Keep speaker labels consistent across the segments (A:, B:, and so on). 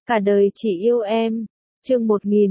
A: Cả đời chỉ yêu em. Chương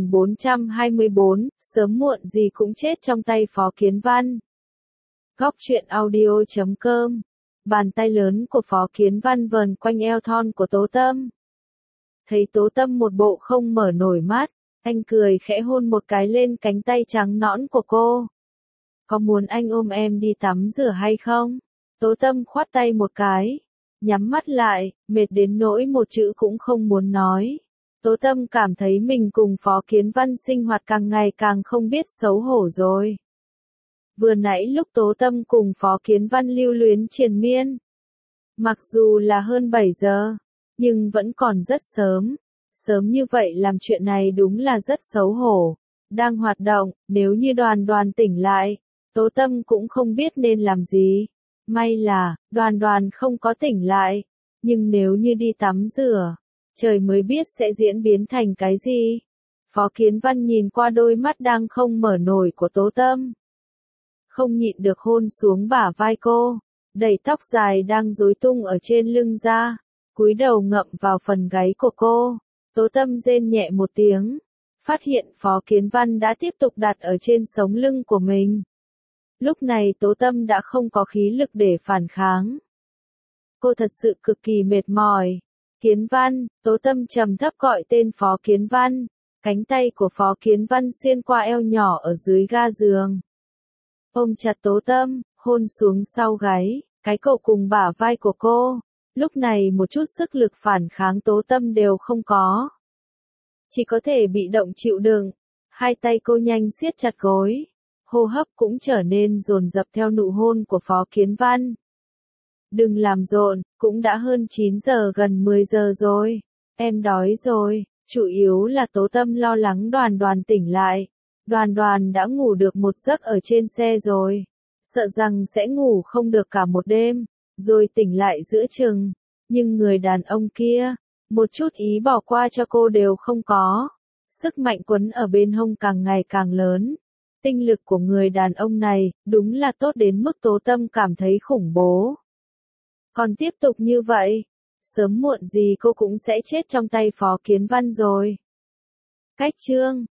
A: 1424, sớm muộn gì cũng chết trong tay Phó Kiến Văn. Góc truyện audio.com. Bàn tay lớn của Phó Kiến Văn vờn quanh eo thon của Tố Tâm. Thấy Tố Tâm một bộ không mở nổi mắt, anh cười khẽ hôn một cái lên cánh tay trắng nõn của cô. Có muốn anh ôm em đi tắm rửa hay không? Tố Tâm khoát tay một cái, nhắm mắt lại, mệt đến nỗi một chữ cũng không muốn nói. Tố Tâm cảm thấy mình cùng Phó Kiến Văn sinh hoạt càng ngày càng không biết xấu hổ rồi. Vừa nãy lúc Tố Tâm cùng Phó Kiến Văn lưu luyến triền miên, mặc dù là hơn 7 giờ, nhưng vẫn còn rất sớm. Sớm như vậy làm chuyện này đúng là rất xấu hổ. Đang hoạt động, nếu như Đoàn Đoàn tỉnh lại, Tố Tâm cũng không biết nên làm gì. May là, Đoàn Đoàn không có tỉnh lại. Nhưng nếu như đi tắm rửa, trời mới biết sẽ diễn biến thành cái gì. Phó Kiến Văn nhìn qua đôi mắt đang không mở nổi của Tố Tâm, không nhịn được hôn xuống bả vai cô, đẩy tóc dài đang rối tung ở trên lưng ra, cúi đầu ngậm vào phần gáy của cô. Tố Tâm rên nhẹ một tiếng, phát hiện Phó Kiến Văn đã tiếp tục đặt ở trên sống lưng của mình. Lúc này Tố Tâm đã không có khí lực để phản kháng. Cô thật sự cực kỳ mệt mỏi. Kiến Văn, Tố Tâm trầm thấp gọi tên Phó Kiến Văn. Cánh tay của Phó Kiến Văn xuyên qua eo nhỏ ở dưới ga giường, ôm chặt Tố Tâm, hôn xuống sau gáy, cái cổ cùng bả vai của cô. Lúc này một chút sức lực phản kháng Tố Tâm đều không có, chỉ có thể bị động chịu đựng. Hai tay cô nhanh siết chặt gối, hô hấp cũng trở nên dồn dập theo nụ hôn của Phó Kiến Văn. Đừng làm rộn, cũng đã hơn 9 giờ gần 10 giờ rồi. Em đói rồi. Chủ yếu là Tố Tâm lo lắng Đoàn Đoàn tỉnh lại. Đoàn Đoàn đã ngủ được một giấc ở trên xe rồi, sợ rằng sẽ ngủ không được cả một đêm, rồi tỉnh lại giữa chừng. Nhưng người đàn ông kia, một chút ý bỏ qua cho cô đều không có. Sức mạnh quấn ở bên hông càng ngày càng lớn. Tinh lực của người đàn ông này, đúng là tốt đến mức Tố Tâm cảm thấy khủng bố. Còn tiếp tục như vậy, sớm muộn gì cô cũng sẽ chết trong tay Phó Kiến Văn rồi. Cách chương